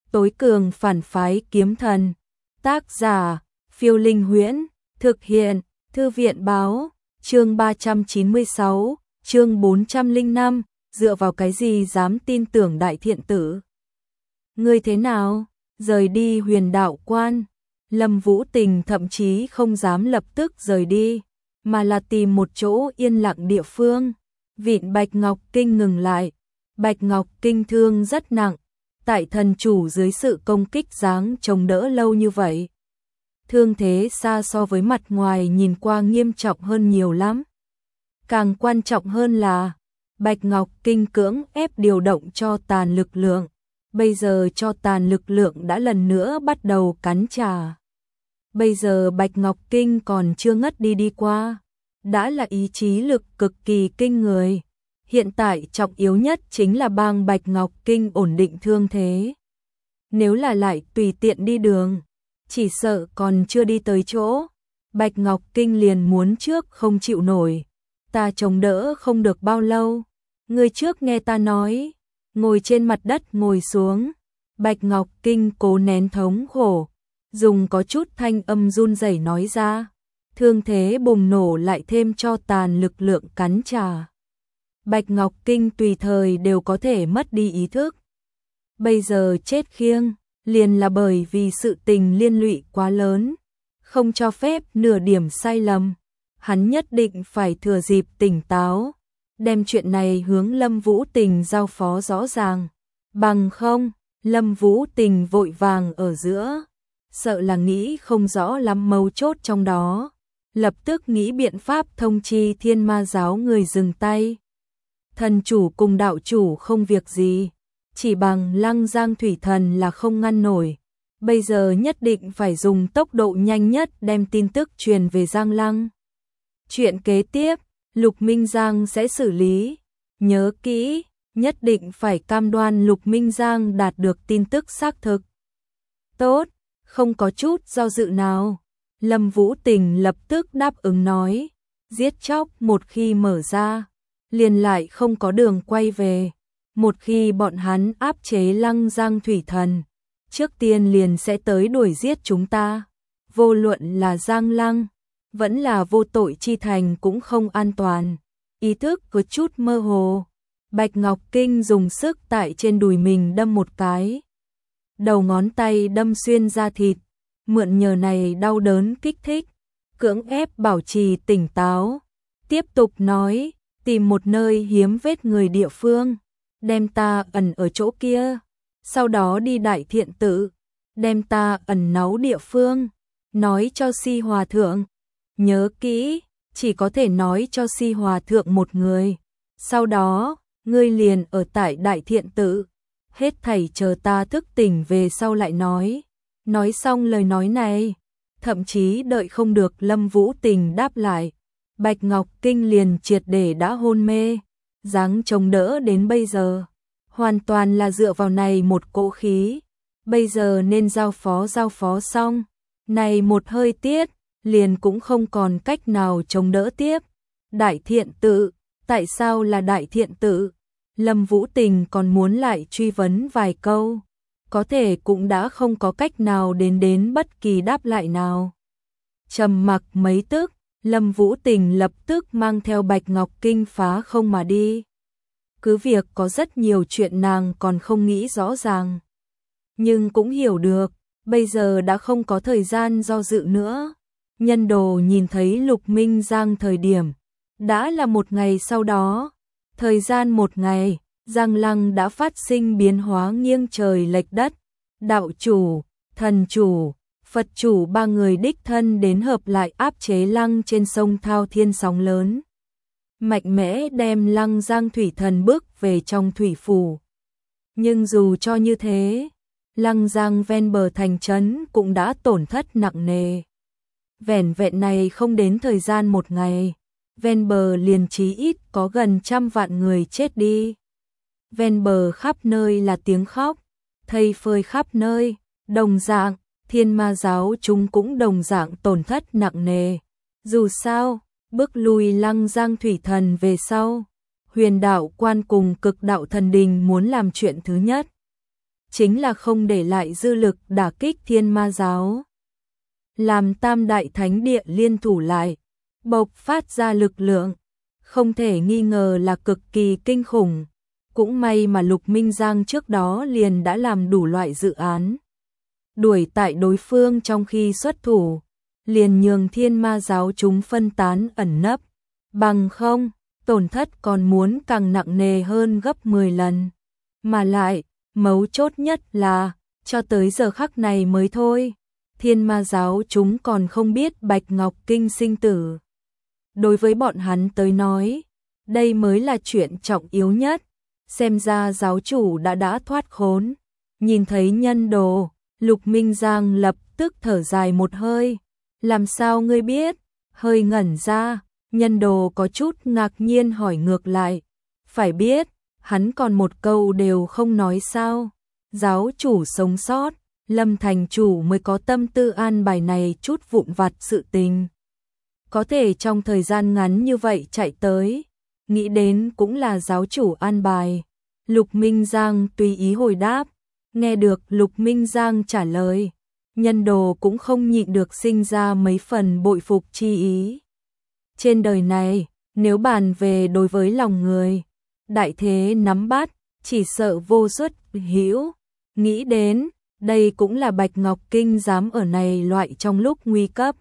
Tối cường phản phái kiếm thần. Tác giả, Phiêu Linh Huyễn. Thực hiện, Thư viện Báo. Chương 396, chương 405, dựa vào cái gì dám tin tưởng Đại Thiện Tử? Ngươi thế nào? Rời đi Huyền Đạo Quan. Lâm Vũ Tình thậm chí không dám lập tức rời đi, mà là tìm một chỗ yên lặng địa phương. Vịn Bạch Ngọc Kinh ngừng lại. Bạch Ngọc Kinh thương rất nặng, tại thần chủ dưới sự công kích giáng chống đỡ lâu như vậy. Thương thế xa so với mặt ngoài nhìn qua nghiêm trọng hơn nhiều lắm. Càng quan trọng hơn là, Bạch Ngọc Kinh cưỡng ép điều động cho tàn lực lượng. Bây giờ cho tàn lực lượng đã lần nữa bắt đầu cắn trả. Bây giờ Bạch Ngọc Kinh còn chưa ngất đi qua. Đã là ý chí lực cực kỳ kinh người. Hiện tại trọng yếu nhất chính là bang Bạch Ngọc Kinh ổn định thương thế. Nếu là lại tùy tiện đi đường, chỉ sợ còn chưa đi tới chỗ, Bạch Ngọc Kinh liền muốn trước không chịu nổi. Ta chống đỡ không được bao lâu. Người trước nghe ta nói. Ngồi trên mặt đất ngồi xuống. Bạch Ngọc Kinh cố nén thống khổ, dùng có chút thanh âm run rẩy nói ra. Thương thế bùng nổ lại thêm cho tàn lực lượng cắn trả. Bạch Ngọc Kinh tùy thời đều có thể mất đi ý thức. Bây giờ chết khiêng, liền là bởi vì sự tình liên lụy quá lớn, không cho phép nửa điểm sai lầm. Hắn nhất định phải thừa dịp tỉnh táo, đem chuyện này hướng Lâm Vũ Tình giao phó rõ ràng. Bằng không, Lâm Vũ Tình vội vàng ở giữa, sợ là nghĩ không rõ lắm mấu chốt trong đó. Lập tức nghĩ biện pháp thông chi Thiên Ma giáo người dừng tay. Thần chủ cùng đạo chủ không việc gì, chỉ bằng Lăng Giang Thủy Thần là không ngăn nổi. Bây giờ nhất định phải dùng tốc độ nhanh nhất đem tin tức truyền về Giang Lăng. Chuyện kế tiếp, Lục Minh Giang sẽ xử lý. Nhớ kỹ, nhất định phải cam đoan Lục Minh Giang đạt được tin tức xác thực. Tốt, không có chút do dự nào. Lâm Vũ Tình lập tức đáp ứng nói. Giết chóc một khi mở ra, liền lại không có đường quay về. Một khi bọn hắn áp chế Lăng Giang Thủy Thần, trước tiên liền sẽ tới đuổi giết chúng ta. Vô luận là Giang Lăng, vẫn là Vô Tội Chi Thành cũng không an toàn. Ý thức có chút mơ hồ. Bạch Ngọc Kinh dùng sức tại trên đùi mình đâm một cái. Đầu ngón tay đâm xuyên da thịt, mượn nhờ này đau đớn kích thích, cưỡng ép bảo trì tỉnh táo. Tiếp tục nói, tìm một nơi hiếm vết người địa phương, đem ta ẩn ở chỗ kia. Sau đó đi Đại Thiện Tự, đem ta ẩn náu địa phương, nói cho Si Hòa Thượng. Nhớ kỹ, chỉ có thể nói cho Si Hòa Thượng một người. Sau đó, ngươi liền ở tại Đại Thiện Tự, hết thảy chờ ta thức tỉnh về sau lại nói. Nói xong lời nói này, thậm chí đợi không được Lâm Vũ Tình đáp lại, Bạch Ngọc Kinh liền triệt để đã hôn mê. Dáng chống đỡ đến bây giờ, hoàn toàn là dựa vào này một cỗ khí. Bây giờ nên giao phó xong, này một hơi tiết, liền cũng không còn cách nào chống đỡ tiếp. Đại Thiện Tự, tại sao là Đại Thiện Tự? Lâm Vũ Tình còn muốn lại truy vấn vài câu, có thể cũng đã không có cách nào đến bất kỳ đáp lại nào. Trầm mặc mấy tức, Lâm Vũ Tình lập tức mang theo Bạch Ngọc Kinh phá không mà đi. Cứ việc có rất nhiều chuyện nàng còn không nghĩ rõ ràng, nhưng cũng hiểu được, bây giờ đã không có thời gian do dự nữa. Nhân đồ nhìn thấy Lục Minh Giang thời điểm, đã là một ngày sau đó. Thời gian một ngày, Giang Lăng đã phát sinh biến hóa nghiêng trời lệch đất. Đạo chủ, thần chủ, Phật chủ ba người đích thân đến hợp lại áp chế Lăng trên sông Thao Thiên sóng lớn. Mạnh mẽ đem Lăng Giang Thủy Thần bước về trong thủy phủ. Nhưng dù cho như thế, Lăng Giang ven bờ thành trấn cũng đã tổn thất nặng nề. Vẻn vẹn này không đến thời gian một ngày, ven bờ liền chí ít có gần 100 vạn người chết đi. Ven bờ khắp nơi là tiếng khóc, thây phơi khắp nơi, đồng dạng, Thiên Ma giáo chúng cũng đồng dạng tổn thất nặng nề. Dù sao, bước lui Lăng Giang Thủy Thần về sau, Huyền Đạo Quan cùng Cực Đạo Thần Đình muốn làm chuyện thứ nhất chính là không để lại dư lực đả kích Thiên Ma giáo. Làm Tam Đại Thánh Địa liên thủ lại, bộc phát ra lực lượng, không thể nghi ngờ là cực kỳ kinh khủng. Cũng may mà Lục Minh Giang trước đó liền đã làm đủ loại dự án, đuổi tại đối phương trong khi xuất thủ, liền nhường Thiên Ma giáo chúng phân tán ẩn nấp, bằng không, tổn thất còn muốn càng nặng nề hơn gấp 10 lần. Mà lại, mấu chốt nhất là, cho tới giờ khắc này mới thôi, Thiên Ma giáo chúng còn không biết Bạch Ngọc Kinh sinh tử. Đối với bọn hắn tới nói, đây mới là chuyện trọng yếu nhất. Xem ra giáo chủ đã thoát khốn. Nhìn thấy nhân đồ, Lục Minh Giang lập tức thở dài một hơi. Làm sao ngươi biết? Hơi ngẩn ra, nhân đồ có chút ngạc nhiên hỏi ngược lại. Phải biết, hắn còn một câu đều không nói sao. Giáo chủ sống sót, Lâm thành chủ mới có tâm tư an bài này chút vụn vặt sự tình. Có thể trong thời gian ngắn như vậy chạy tới, nghĩ đến cũng là giáo chủ an bài. Lục Minh Giang tùy ý hồi đáp, nghe được Lục Minh Giang trả lời, nhân đồ cũng không nhịn được sinh ra mấy phần bội phục chi ý. Trên đời này, nếu bàn về đối với lòng người, đại thế nắm bắt, chỉ sợ vô xuất hữu. Nghĩ đến, đây cũng là Bạch Ngọc Kinh dám ở này loại trong lúc nguy cấp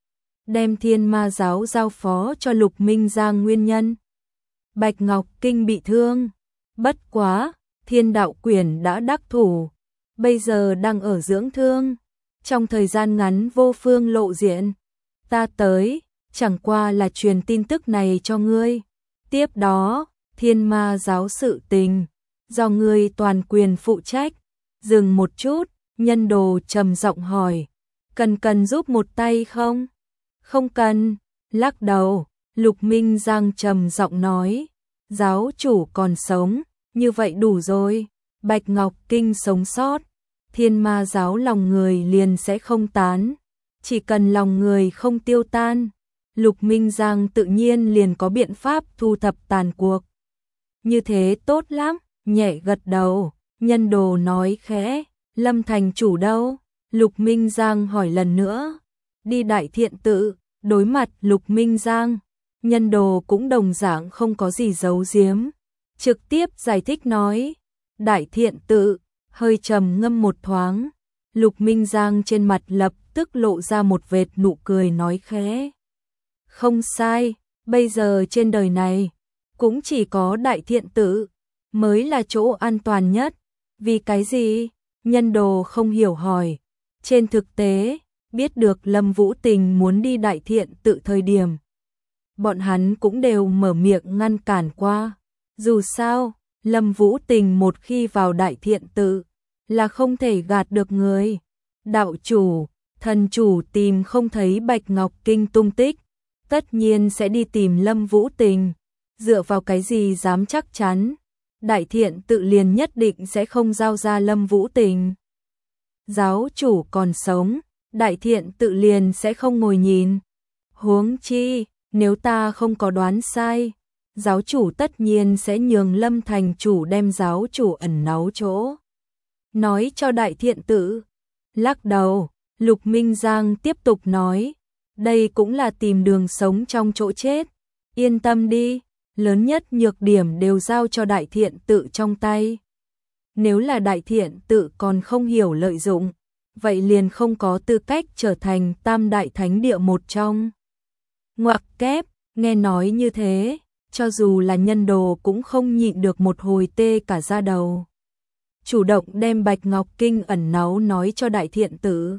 đem Thiên Ma giáo giao phó cho Lục Minh Giang nguyên nhân. Bạch Ngọc Kinh bị thương, bất quá, Thiên Đạo Quyển đã đắc thủ, bây giờ đang ở dưỡng thương, trong thời gian ngắn vô phương lộ diện. Ta tới, chẳng qua là truyền tin tức này cho ngươi. Tiếp đó, Thiên Ma giáo sự tình, do ngươi toàn quyền phụ trách. Dừng một chút, nhân đồ trầm giọng hỏi, cần giúp một tay không? Không cần, lắc đầu, Lục Minh Giang trầm giọng nói, giáo chủ còn sống, như vậy đủ rồi. Bạch Ngọc Kinh sống sót, Thiên Ma giáo lòng người liền sẽ không tán. Chỉ cần lòng người không tiêu tan, Lục Minh Giang tự nhiên liền có biện pháp thu thập tàn cuộc. Như thế tốt lắm, nhẹ gật đầu, nhân đồ nói khẽ, Lâm thành chủ đâu? Lục Minh Giang hỏi lần nữa. Đi Đại Thiện Tự, đối mặt Lục Minh Giang, nhân đồ cũng đồng dạng không có gì giấu giếm, trực tiếp giải thích nói, Đại Thiện Tự, hơi trầm ngâm một thoáng, Lục Minh Giang trên mặt lập tức lộ ra một vệt nụ cười nói khẽ. Không sai, bây giờ trên đời này, cũng chỉ có Đại Thiện Tự, mới là chỗ an toàn nhất. Vì cái gì? Nhân đồ không hiểu hỏi. Trên thực tế, biết được Lâm Vũ Tình muốn đi Đại Thiện Tự thời điểm, bọn hắn cũng đều mở miệng ngăn cản qua. Dù sao, Lâm Vũ Tình một khi vào Đại Thiện Tự, là không thể gạt được người. Đạo chủ, thần chủ tìm không thấy Bạch Ngọc Kinh tung tích, tất nhiên sẽ đi tìm Lâm Vũ Tình. Dựa vào cái gì dám chắc chắn? Đại Thiện Tự liền nhất định sẽ không giao ra Lâm Vũ Tình. Giáo chủ còn sống, Đại Thiện Tự liền sẽ không ngồi nhìn. Huống chi, nếu ta không có đoán sai, giáo chủ tất nhiên sẽ nhường Lâm thành chủ đem giáo chủ ẩn náu chỗ nói cho Đại Thiện Tự. Lắc đầu, Lục Minh Giang tiếp tục nói, đây cũng là tìm đường sống trong chỗ chết. Yên tâm đi, lớn nhất nhược điểm đều giao cho Đại Thiện Tự trong tay. Nếu là Đại Thiện Tự còn không hiểu lợi dụng, vậy liền không có tư cách trở thành Tam Đại Thánh Địa một trong. Ngoặc kép, nghe nói như thế, cho dù là nhân đồ cũng không nhịn được một hồi tê cả da đầu. Chủ động đem Bạch Ngọc Kinh ẩn náu nói cho Đại Thiện Tự.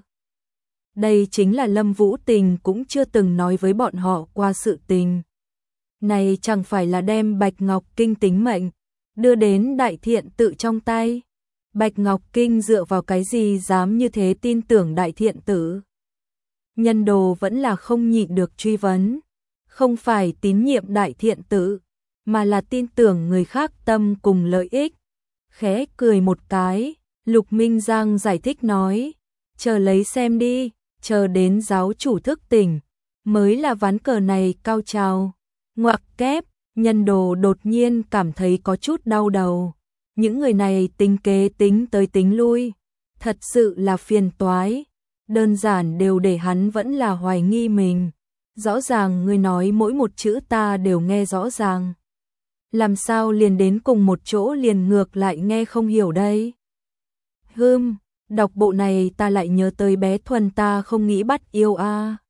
Đây chính là Lâm Vũ Tình cũng chưa từng nói với bọn họ qua sự tình. Này chẳng phải là đem Bạch Ngọc Kinh tính mệnh đưa đến Đại Thiện Tự trong tay. Bạch Ngọc Kinh dựa vào cái gì dám như thế tin tưởng Đại Thiện Tự? Nhân đồ vẫn là không nhịn được truy vấn. Không phải tín nhiệm Đại Thiện Tự, mà là tin tưởng người khác tâm cùng lợi ích. Khẽ cười một cái, Lục Minh Giang giải thích nói, chờ lấy xem đi, chờ đến giáo chủ thức tỉnh, mới là ván cờ này cao trào. Ngoặc kép, nhân đồ đột nhiên cảm thấy có chút đau đầu. Những người này tính kế tính tới tính lui, thật sự là phiền toái, đơn giản đều để hắn vẫn là hoài nghi mình. Rõ ràng ngươi nói mỗi một chữ ta đều nghe rõ ràng. Làm sao liền đến cùng một chỗ liền ngược lại nghe không hiểu đây? Đọc bộ này ta lại nhớ tới bé Thuần ta không nghĩ bắt yêu a.